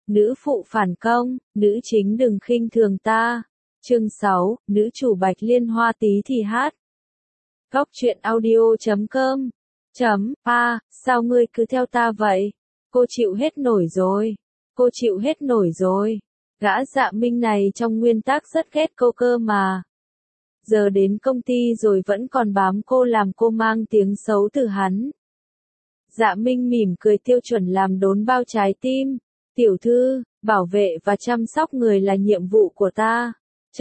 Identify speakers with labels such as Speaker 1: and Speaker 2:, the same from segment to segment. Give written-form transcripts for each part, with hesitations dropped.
Speaker 1: nữ phụ phản công, nữ chính đừng khinh thường ta. Chương 6, nữ chủ Bạch Liên Hoa tí thì hát. Góc truyện audio.com. Sao ngươi cứ theo ta vậy? Cô chịu hết nổi rồi. Cô chịu hết nổi rồi. Gã Dạ Minh này trong nguyên tắc rất ghét cô cơ mà. Giờ đến công ty rồi vẫn còn bám cô làm cô mang tiếng xấu từ hắn. Dạ Minh mỉm cười tiêu chuẩn làm đốn bao trái tim. Tiểu thư, bảo vệ và chăm sóc người là nhiệm vụ của ta.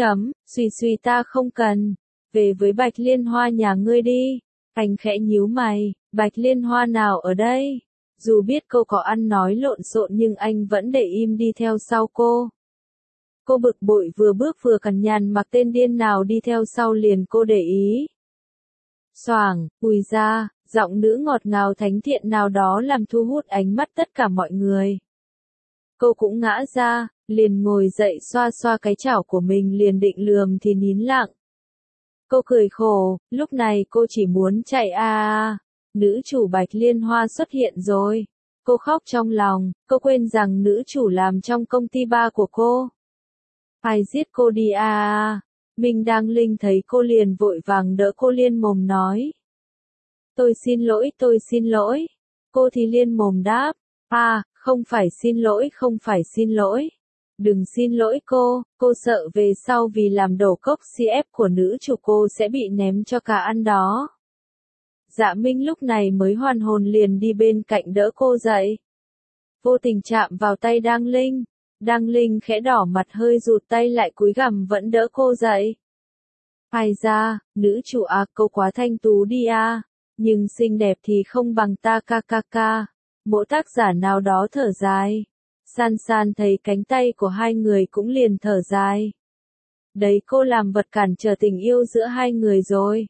Speaker 1: Suy ta không cần. Về với Bạch Liên Hoa nhà ngươi đi. Anh khẽ nhíu mày, Bạch Liên Hoa nào ở đây? Dù biết cô có ăn nói lộn xộn nhưng anh vẫn để im đi theo sau cô. Cô bực bội vừa bước vừa cằn nhằn mặc tên điên nào đi theo sau liền cô để ý. Xoàng, ùi ra, giọng nữ ngọt ngào thánh thiện nào đó làm thu hút ánh mắt tất cả mọi người. Cô cũng ngã ra, liền ngồi dậy xoa xoa cái chảo của mình liền định lườm thì nín lặng. Cô cười khổ, lúc này cô chỉ muốn chạy Nữ chủ Bạch Liên Hoa xuất hiện rồi. Cô khóc trong lòng, cô quên rằng nữ chủ làm trong công ty ba của cô. Phải giết cô đi Minh Đăng Linh thấy cô liền vội vàng đỡ cô liên mồm nói. Tôi xin lỗi. Cô thì liên mồm đáp. Không phải xin lỗi. Đừng xin lỗi cô sợ về sau vì làm đổ cốc CF của nữ chủ cô sẽ bị ném cho cả ăn đó. Dạ Minh lúc này mới hoàn hồn liền đi bên cạnh đỡ cô dậy. Vô tình chạm vào tay Đăng Linh khẽ đỏ mặt hơi rụt tay lại cúi gằm vẫn đỡ cô dậy. Ai ra, nữ chủ cô quá thanh tú đi nhưng xinh đẹp thì không bằng ta ca. Mỗi tác giả nào đó thở dài. San thấy cánh tay của hai người cũng liền thở dài. Đấy cô làm vật cản trở tình yêu giữa hai người rồi.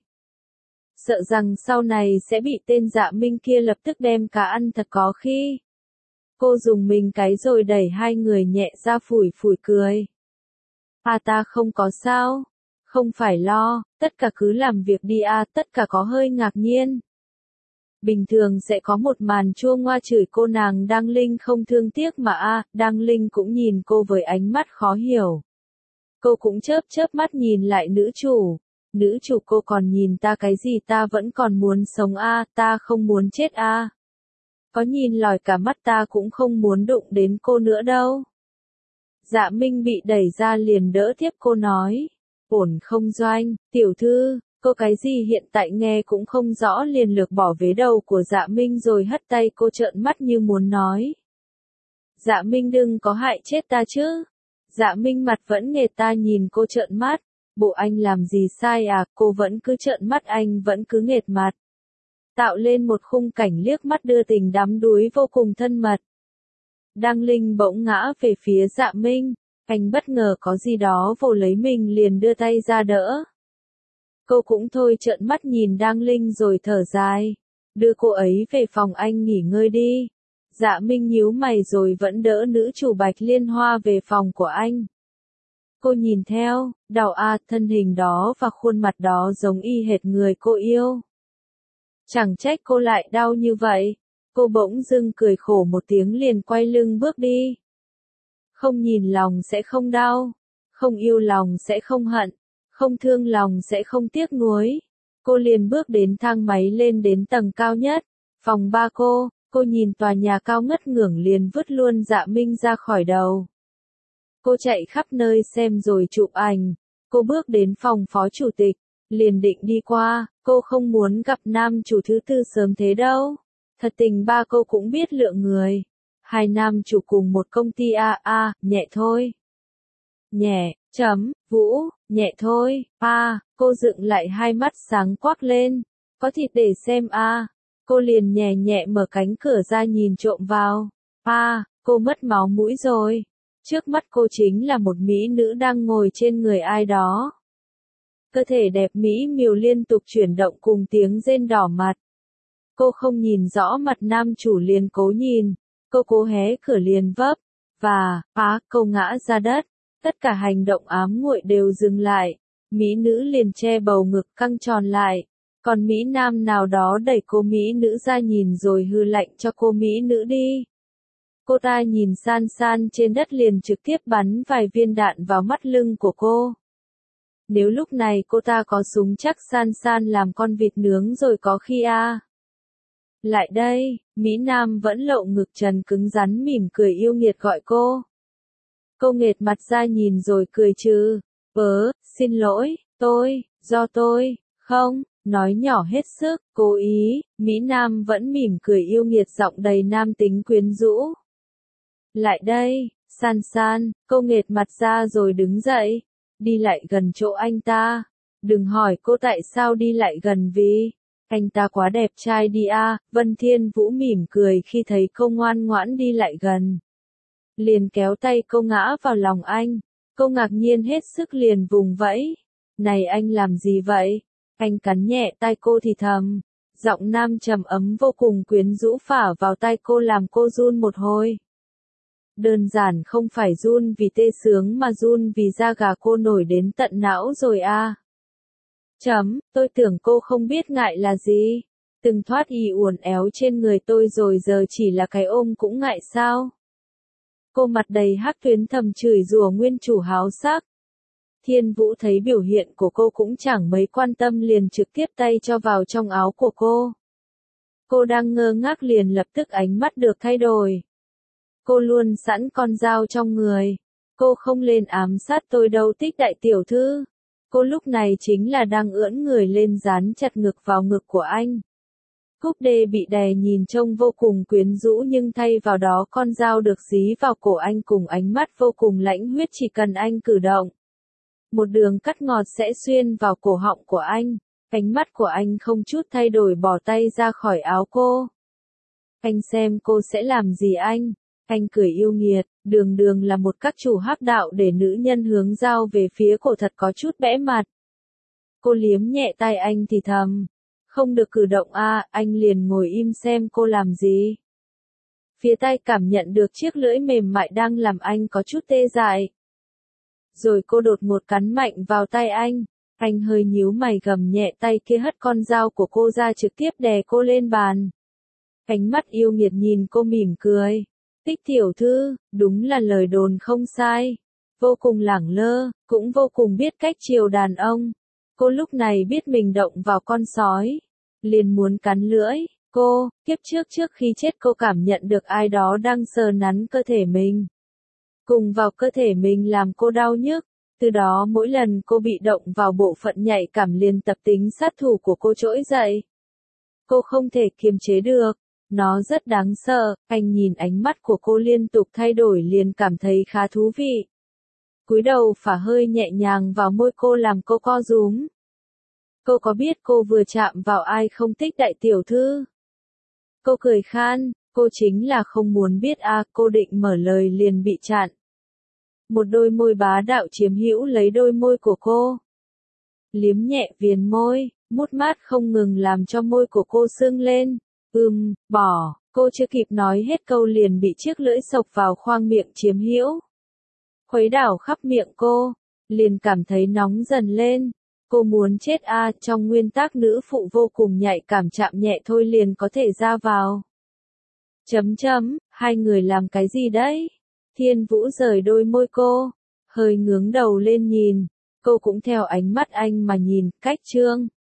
Speaker 1: Sợ rằng sau này sẽ bị tên Dạ Minh kia lập tức đem cả ăn thật có khi. Cô dùng mình cái rồi đẩy hai người nhẹ ra phủi cười. Ta không có sao. Không phải lo, tất cả cứ làm việc đi tất cả có hơi ngạc nhiên. Bình thường sẽ có một màn chua ngoa chửi cô nàng Đăng Linh không thương tiếc mà Đăng Linh cũng nhìn cô với ánh mắt khó hiểu. Cô cũng chớp mắt nhìn lại nữ chủ. Nữ chủ cô còn nhìn ta cái gì ta vẫn còn muốn sống ta không muốn chết Có nhìn lòi cả mắt ta cũng không muốn đụng đến cô nữa đâu. Dạ Minh bị đẩy ra liền đỡ tiếp cô nói. Ổn không Doanh, tiểu thư. Cô cái gì hiện tại nghe cũng không rõ liền lược bỏ vế đầu của Dạ Minh rồi hất tay cô trợn mắt như muốn nói. Dạ Minh đừng có hại chết ta chứ. Dạ Minh mặt vẫn nghệt ta nhìn cô trợn mắt. Bộ anh làm gì sai cô vẫn cứ trợn mắt anh vẫn cứ nghệt mặt. Tạo lên một khung cảnh liếc mắt đưa tình đắm đuối vô cùng thân mật. Đăng Linh bỗng ngã về phía Dạ Minh. Anh bất ngờ có gì đó vồ lấy mình liền đưa tay ra đỡ. Cô cũng thôi trợn mắt nhìn Đăng Linh rồi thở dài. Đưa cô ấy về phòng anh nghỉ ngơi đi. Dạ Minh nhíu mày rồi vẫn đỡ nữ chủ Bạch Liên Hoa về phòng của anh. Cô nhìn theo, đau thân hình đó và khuôn mặt đó giống y hệt người cô yêu. Chẳng trách cô lại đau như vậy. Cô bỗng dưng cười khổ một tiếng liền quay lưng bước đi. Không nhìn lòng sẽ không đau. Không yêu lòng sẽ không hận. Không thương lòng sẽ không tiếc nuối. Cô liền bước đến thang máy lên đến tầng cao nhất. Phòng ba cô nhìn tòa nhà cao ngất ngưởng liền vứt luôn Dạ Minh ra khỏi đầu. Cô chạy khắp nơi xem rồi chụp ảnh. Cô bước đến phòng phó chủ tịch. Liền định đi qua, cô không muốn gặp nam chủ thứ tư sớm thế đâu. Thật tình ba cô cũng biết lượng người. Hai nam chủ cùng một công ty nhẹ thôi. Nhẹ, Vũ, nhẹ thôi, cô dựng lại hai mắt sáng quắc lên. Có thịt để xem Cô liền nhẹ nhẹ mở cánh cửa ra nhìn trộm vào. Cô mất máu mũi rồi. Trước mắt cô chính là một mỹ nữ đang ngồi trên người ai đó. Cơ thể đẹp mỹ miều liên tục chuyển động cùng tiếng rên đỏ mặt. Cô không nhìn rõ mặt nam chủ liền cố nhìn. Cô cố hé cửa liền vấp. Và, cô ngã ra đất. Tất cả hành động ám muội đều dừng lại. Mỹ nữ liền che bầu ngực căng tròn lại. Còn Mỹ nam nào đó đẩy cô Mỹ nữ ra nhìn rồi hư lạnh cho cô Mỹ nữ đi. Cô ta nhìn San San trên đất liền trực tiếp bắn vài viên đạn vào mắt lưng của cô. Nếu lúc này cô ta có súng chắc San San làm con vịt nướng rồi có khi a. Lại đây, Mỹ Nam vẫn lộ ngực trần cứng rắn mỉm cười yêu nghiệt gọi cô. Cô nghệt mặt ra nhìn rồi cười trừ. Xin lỗi, do tôi, không, nói nhỏ hết sức, cố ý, Mỹ Nam vẫn mỉm cười yêu nghiệt giọng đầy nam tính quyến rũ. Lại đây, San San, cô nghệt mặt ra rồi đứng dậy, đi lại gần chỗ anh ta. Đừng hỏi cô tại sao đi lại gần vì anh ta quá đẹp trai đi a. Vân Thiên Vũ mỉm cười khi thấy cô ngoan ngoãn đi lại gần. Liền kéo tay cô ngã vào lòng anh. Cô ngạc nhiên hết sức liền vùng vẫy. Này anh làm gì vậy? Anh cắn nhẹ tai cô thì thầm. Giọng nam trầm ấm vô cùng quyến rũ phả vào tai cô làm cô run một hồi. Đơn giản không phải run vì tê sướng mà run vì da gà cô nổi đến tận não rồi a. Tôi tưởng cô không biết ngại là gì. Từng thoát y uốn éo trên người tôi rồi giờ chỉ là cái ôm cũng ngại sao? Cô mặt đầy hắc tuyến thầm chửi rủa nguyên chủ háo sắc. Thiên Vũ thấy biểu hiện của cô cũng chẳng mấy quan tâm liền trực tiếp tay cho vào trong áo của cô. Cô đang ngơ ngác liền lập tức ánh mắt được thay đổi. Cô luôn sẵn con dao trong người. Cô không lên ám sát tôi đâu Tích đại tiểu thư. Cô lúc này chính là đang ưỡn người lên dán chặt ngực vào ngực của anh. Cúc đê bị đè nhìn trông vô cùng quyến rũ nhưng thay vào đó con dao được dí vào cổ anh cùng ánh mắt vô cùng lãnh huyết chỉ cần anh cử động. Một đường cắt ngọt sẽ xuyên vào cổ họng của anh. Ánh mắt của anh không chút thay đổi bỏ tay ra khỏi áo cô. Anh xem cô sẽ làm gì anh. Anh cười yêu nghiệt, đường là một các chủ hắc đạo để nữ nhân hướng dao về phía cổ thật có chút bẽ mặt. Cô liếm nhẹ tay anh thì thầm. Không được cử động a. Anh liền ngồi im xem cô làm gì. Phía tay cảm nhận được chiếc lưỡi mềm mại đang làm anh có chút tê dại. Rồi cô đột ngột cắn mạnh vào tay anh. Anh hơi nhíu mày gầm nhẹ tay kia hất con dao của cô ra trực tiếp đè cô lên bàn. Ánh mắt yêu nghiệt nhìn cô mỉm cười. Tích tiểu thư, đúng là lời đồn không sai. Vô cùng lẳng lơ, cũng vô cùng biết cách chiều đàn ông. Cô lúc này biết mình động vào con sói. Liền muốn cắn lưỡi. Cô, kiếp trước khi chết cô cảm nhận được ai đó đang sờ nắn cơ thể mình. Cùng vào cơ thể mình làm cô đau nhức. Từ đó mỗi lần cô bị động vào bộ phận nhạy cảm liền tập tính sát thủ của cô trỗi dậy. Cô không thể kiềm chế được. Nó rất đáng sợ, anh nhìn ánh mắt của cô liên tục thay đổi liền cảm thấy khá thú vị. Cúi đầu phả hơi nhẹ nhàng vào môi cô làm cô co rúm. Cô có biết cô vừa chạm vào ai không Tích đại tiểu thư? Cô cười khan, cô chính là không muốn biết a. Cô định mở lời liền bị chặn. Một đôi môi bá đạo chiếm hữu lấy đôi môi của cô. Liếm nhẹ viền môi, mút mát không ngừng làm cho môi của cô sưng lên. Bỏ, cô chưa kịp nói hết câu liền bị chiếc lưỡi xộc vào khoang miệng chiếm hữu. Khuấy đảo khắp miệng cô, liền cảm thấy nóng dần lên. Cô muốn chết a. Trong nguyên tắc nữ phụ vô cùng nhạy cảm chạm nhẹ thôi liền có thể ra vào. Hai người làm cái gì đấy? Thiên Vũ rời đôi môi cô, hơi ngước đầu lên nhìn. Cô cũng theo ánh mắt anh mà nhìn, cách chương.